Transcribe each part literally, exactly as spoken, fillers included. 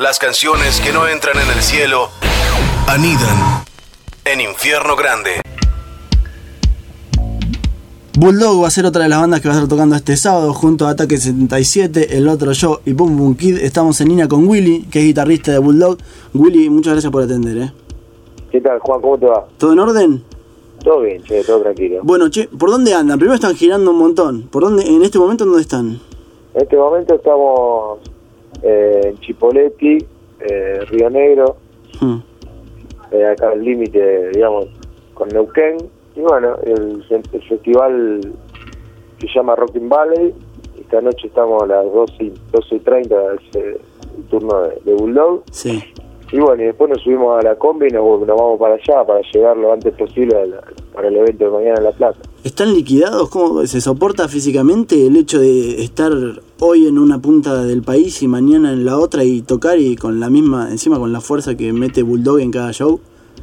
Las canciones que no entran en el cielo anidan en Infierno Grande. Bulldog va a ser otra de las bandas que va a estar tocando este sábado junto a Ataque setenta y siete, El Otro Yo y Boom Boom Kid. Estamos en línea con Willy, que es guitarrista de Bulldog. Willy, muchas gracias por atender, ¿eh? ¿Qué tal, Juan? ¿Cómo te va? ¿Todo en orden? Todo bien, che, todo tranquilo. Bueno, che, ¿por dónde andan? Primero están girando un montón. ¿Por dónde, en este momento, dónde están? En este momento estamos eh, en Chipoleti, eh, Río Negro, hmm. eh, acá al límite, digamos, con Neuquén. Y bueno, el, el festival se llama Rockin' Valley. Esta noche estamos a las doce y treinta, es eh, el turno de, de Bulldog. Sí. Y bueno, y después nos subimos a la combi y nos, nos vamos para allá para llegar lo antes posible a la, para el evento de mañana en La Plata. ¿Están liquidados? ¿Cómo se soporta físicamente el hecho de estar hoy en una punta del país y mañana en la otra y tocar y con la misma, encima con la fuerza que mete Bulldog en cada show?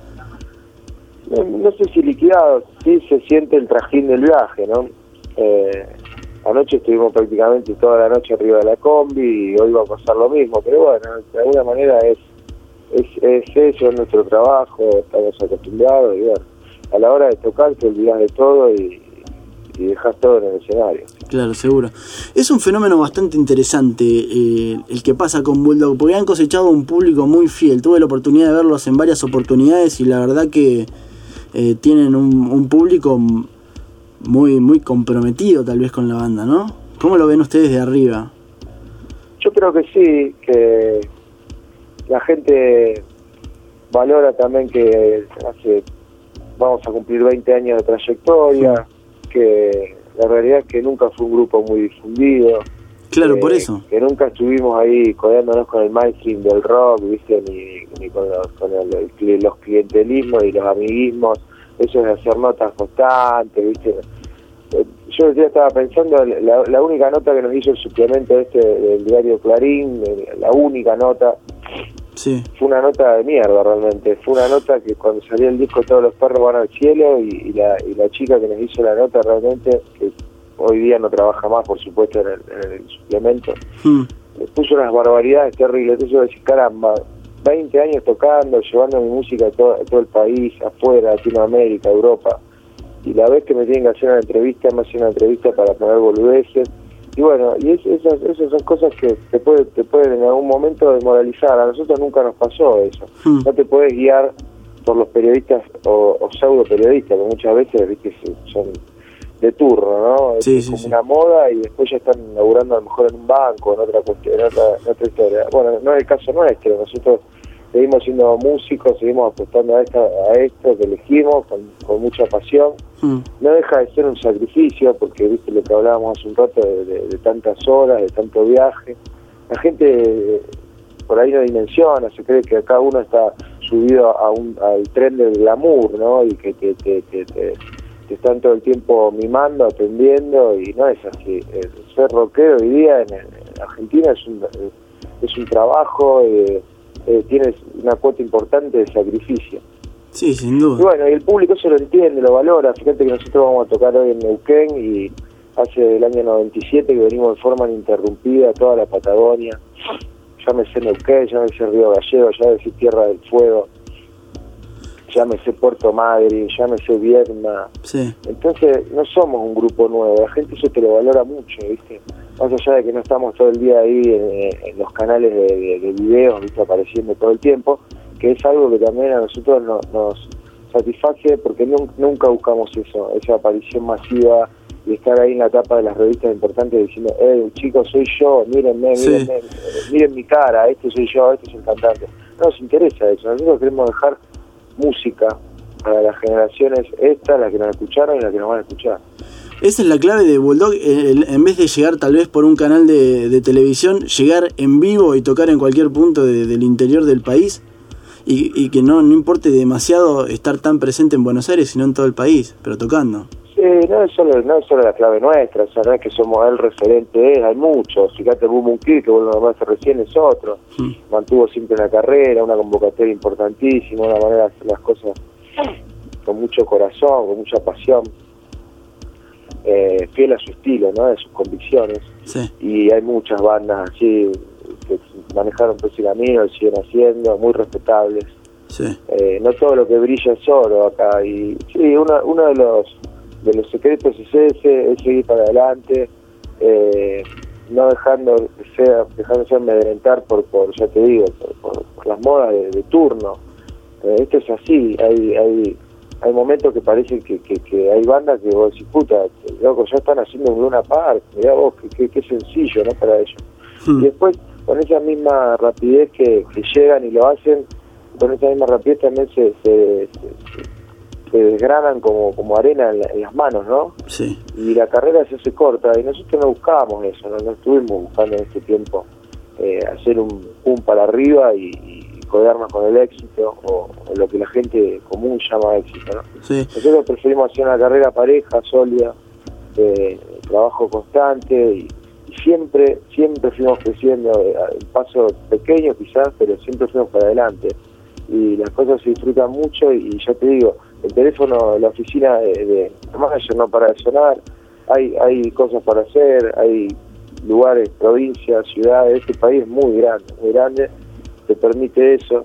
No, no sé si liquidado, sí se siente el trajín del viaje, ¿no? Eh, anoche estuvimos prácticamente toda la noche arriba de la combi y hoy va a pasar lo mismo, pero bueno, de alguna manera es es, es eso, es nuestro trabajo, estamos acostumbrados y bueno, a la hora de tocar te olvidás de todo y, y dejás todo en el escenario. Claro, seguro. Es un fenómeno bastante interesante eh, el que pasa con Bulldog, porque han cosechado un público muy fiel. Tuve la oportunidad de verlos en varias oportunidades y la verdad que Eh, tienen un, un público muy muy comprometido tal vez con la banda, ¿no? ¿Cómo lo ven ustedes de arriba? Yo creo que sí, que la gente valora también que hace vamos a cumplir veinte años de trayectoria, sí. Que la realidad es que nunca fue un grupo muy difundido. Claro, que, por eso. Que nunca estuvimos ahí codeándonos con el mainstream del rock, ¿viste? Ni, ni con, los, con el, el, los clientelismos y los amiguismos. Eso es hacer notas constantes, ¿viste? Yo el día estaba pensando, la, la única nota que nos hizo el suplemento este del diario Clarín, la única nota, sí. Fue una nota de mierda realmente. Fue una nota que cuando salió el disco Todos los perros van al cielo y, y, la, y la chica que nos hizo la nota realmente, que hoy día no trabaja más, por supuesto, en el, en el suplemento, hmm. puso unas barbaridades terribles. Entonces yo decía, caramba, veinte años tocando, llevando mi música a todo, a todo el país, afuera, Latinoamérica, Europa, y la vez que me tienen que hacer una entrevista, me hacen una entrevista para poner boludeces, y bueno, y es, esas, esas son cosas que te, puede, te pueden en algún momento desmoralizar. A nosotros nunca nos pasó eso. Hmm. No te puedes guiar por los periodistas o, o pseudo periodistas, que muchas veces, viste, son de turno, ¿no? Sí, es sí, como sí. una moda y después ya están laburando a lo mejor en un banco, en otra cuestión, en otra, en otra historia. Bueno, no es el caso nuestro. Nosotros seguimos siendo músicos, seguimos apostando a, esta, a esto que elegimos con, con mucha pasión. Hmm. No deja de ser un sacrificio, porque viste lo que hablábamos hace un rato de, de, de tantas horas, de tanto viaje. La gente eh, por ahí no dimensiona, se cree que cada uno está subido a un, al tren del glamour, ¿no? Y que te, te, te, te, te están todo el tiempo mimando, atendiendo, y no es así. Eh, ser rockero hoy día en, en Argentina es un, es un trabajo, eh, eh, tienes una cuota importante de sacrificio. Sí, sin duda. Y bueno, y el público eso lo entiende, lo valora. Fíjate que nosotros vamos a tocar hoy en Neuquén y hace el año noventa y siete que venimos de forma ininterrumpida toda la Patagonia. Llámese Neuquén, llámese Río Gallegos, llámese Tierra del Fuego, llámese Puerto Madryn, llámese Viedma. Sí. Entonces no somos un grupo nuevo, la gente eso te lo valora mucho, ¿viste? Más allá de que no estamos todo el día ahí en, en los canales de, de, de videos, ¿viste? Apareciendo todo el tiempo, que es algo que también a nosotros no, nos satisface porque nunca, nunca buscamos eso, esa aparición masiva y estar ahí en la tapa de las revistas importantes diciendo, eh, chicos, soy yo, mírenme, sí. mírenme, miren mi cara, este soy yo, este es el cantante. No nos interesa eso, nosotros queremos dejar música para las generaciones estas, las que nos escucharon y las que nos van a escuchar. Esa es la clave de Bulldog, el, en vez de llegar tal vez por un canal de, de televisión, llegar en vivo y tocar en cualquier punto de, del interior del país. Y, y que no, no importe demasiado estar tan presente en Buenos Aires, sino en todo el país, pero tocando. Sí, no es solo, no es solo la clave nuestra, o sea, no es que somos el referente, es, hay muchos. Fíjate, Boom Boom Kid, que vos lo nombraste recién, es otro. Hmm. Mantuvo siempre una carrera, una convocatoria importantísima, una manera de hacer las cosas con mucho corazón, con mucha pasión. Eh, fiel a su estilo, ¿no? De sus convicciones. Sí. Y hay muchas bandas así que manejaron todo ese camino, lo siguen haciendo, muy respetables. Sí. Eh, no todo lo que brilla es oro acá. Y sí, uno, uno de los de los secretos es ese, es seguir para adelante, eh, no dejando ser, dejándose amedrentar por, por, ya te digo, por, por, por las modas de, de turno. Eh, esto es así, hay hay hay momentos que parece que, que, que hay bandas que vos decís, puta, loco, ya están haciendo un Luna Park, mirá vos, qué, qué, qué sencillo, ¿no? Para ellos. Hmm. Y después, con esa misma rapidez que, que llegan y lo hacen, con esa misma rapidez también se, se, se, se desgranan como, como arena en, la, en las manos, ¿no? Sí. Y la carrera se hace corta, y nosotros no buscábamos eso, no, no estuvimos buscando en este tiempo eh, hacer un pum para arriba y, y codearnos con el éxito, o, o lo que la gente común llama éxito, ¿no? Sí. Nosotros preferimos hacer una carrera pareja, sólida, de trabajo constante, y, y siempre, siempre fuimos creciendo, en paso pequeño quizás, pero siempre fuimos para adelante. Y las cosas se disfrutan mucho, y, y ya te digo, el teléfono, la oficina de, de manager no para de sonar, hay, hay cosas para hacer, hay lugares, provincias, ciudades, este país es muy grande, muy grande, te permite eso,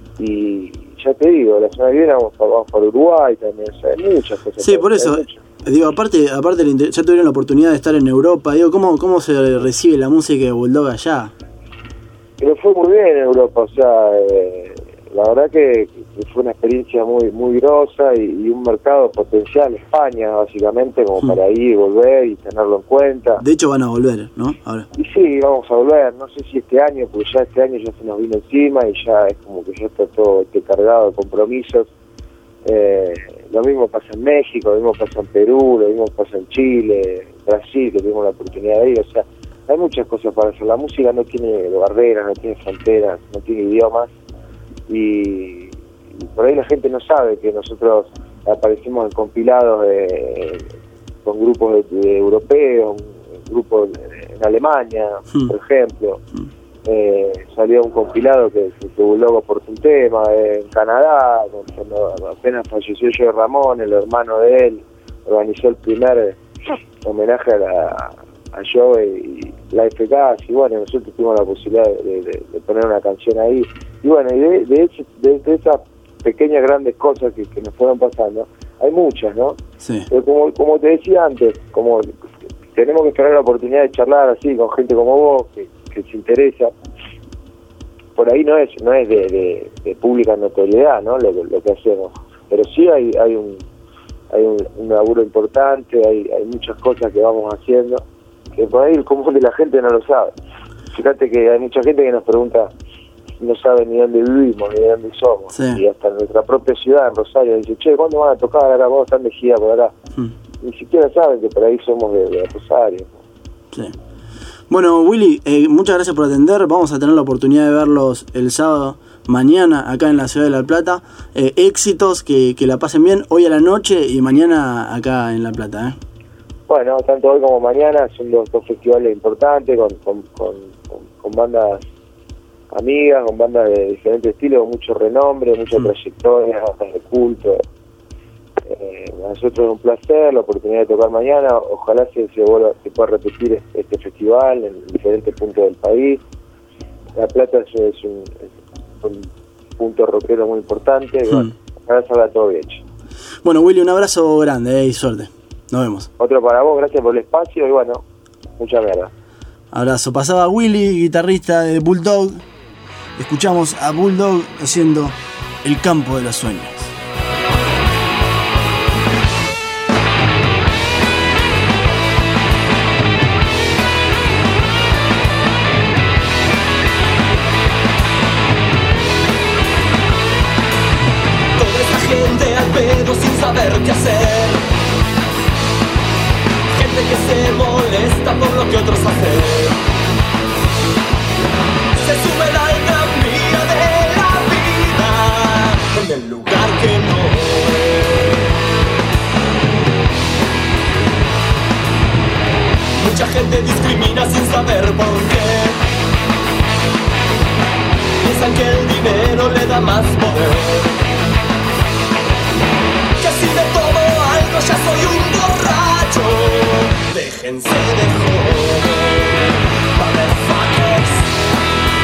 y ya te digo, la semana que viene vamos, vamos para Uruguay también, o sea, hay muchas cosas. Sí, por eso, digo, aparte, aparte ya tuvieron la oportunidad de estar en Europa, digo, ¿cómo, cómo se recibe la música de Bulldog allá? Pero fue muy bien en Europa, o sea, eh, la verdad que, que fue una experiencia muy muy grosa, y, y un mercado potencial, España básicamente, como hmm. para ir y volver y tenerlo en cuenta. De hecho van a volver, ¿no? Ahora. Y sí, vamos a volver, no sé si este año, porque ya este año ya se nos vino encima y ya es como que ya está todo este cargado de compromisos. Eh, lo mismo pasa en México, lo mismo pasa en Perú, lo mismo pasa en Chile, Brasil, que tuvimos la oportunidad de ir, o sea, hay muchas cosas para hacer. La música no tiene barreras, no tiene fronteras, no tiene idiomas. Y, y por ahí la gente no sabe que nosotros aparecimos en compilados de, con grupos de, de europeos, grupos de, en Alemania, mm. por ejemplo. Mm. Eh, salió un compilado que se Bulldog por un tema, eh, en Canadá, cuando apenas falleció Joey Ramón, el hermano de él, organizó el primer homenaje a la a Joey y la F K, y bueno, nosotros tuvimos la posibilidad de, de, de poner una canción ahí, y bueno, y de, de, ese, de, de esas pequeñas grandes cosas que, que nos fueron pasando, hay muchas, ¿no? Sí. Pero como, como te decía antes, como tenemos que esperar la oportunidad de charlar así con gente como vos, que, que se interesa, por ahí no es no es de, de, de pública notoriedad, ¿no? Lo, lo que hacemos, pero sí hay hay un hay un, un laburo importante, hay, hay muchas cosas que vamos haciendo, que por ahí el común de la gente no lo sabe. Fíjate que hay mucha gente que nos pregunta, no sabe ni dónde vivimos, ni dónde somos, sí. Y hasta en nuestra propia ciudad, en Rosario, dice, che, ¿cuándo van a tocar? Ahora vos están de gira por acá. Hmm. Ni siquiera saben que por ahí somos de, de Rosario. Sí. Bueno, Willy, eh, muchas gracias por atender. Vamos a tener la oportunidad de verlos el sábado, mañana, acá en la ciudad de La Plata. Eh, éxitos, que, que la pasen bien hoy a la noche y mañana acá en La Plata, ¿eh? Bueno, tanto hoy como mañana son dos, dos festivales importantes, con, con, con, con, con bandas amigas, con bandas de diferentes estilos, con mucho renombre, mucha mm. trayectoria, bandas de culto. Eh, a nosotros es un placer la oportunidad de tocar mañana. Ojalá se, se, vuelva, se pueda repetir este festival en diferentes puntos del país. La Plata es, es, un, es un punto rockero muy importante. Mm. Bueno, ojalá salga todo bien. Bueno, Willy, un abrazo grande, eh, y suerte. Nos vemos. Otro para vos, gracias por el espacio y bueno, mucha mierda. Abrazo. Pasaba Willy, guitarrista de Bulldog. Escuchamos a Bulldog haciendo El Campo de los Sueños. Toda esa gente al pedo sin saber qué hacer. Gente que se molesta por lo que otros hacen. Se suben al gran vía de la vida en el lugar que no es. Mucha gente discrimina sin saber por qué. Piensan que el dinero le da más poder. Que si de todo algo ya soy un borracho. Déjense de joder, motherfuckers.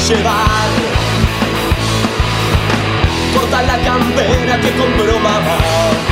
llevar. Corta la campera que compró mamá.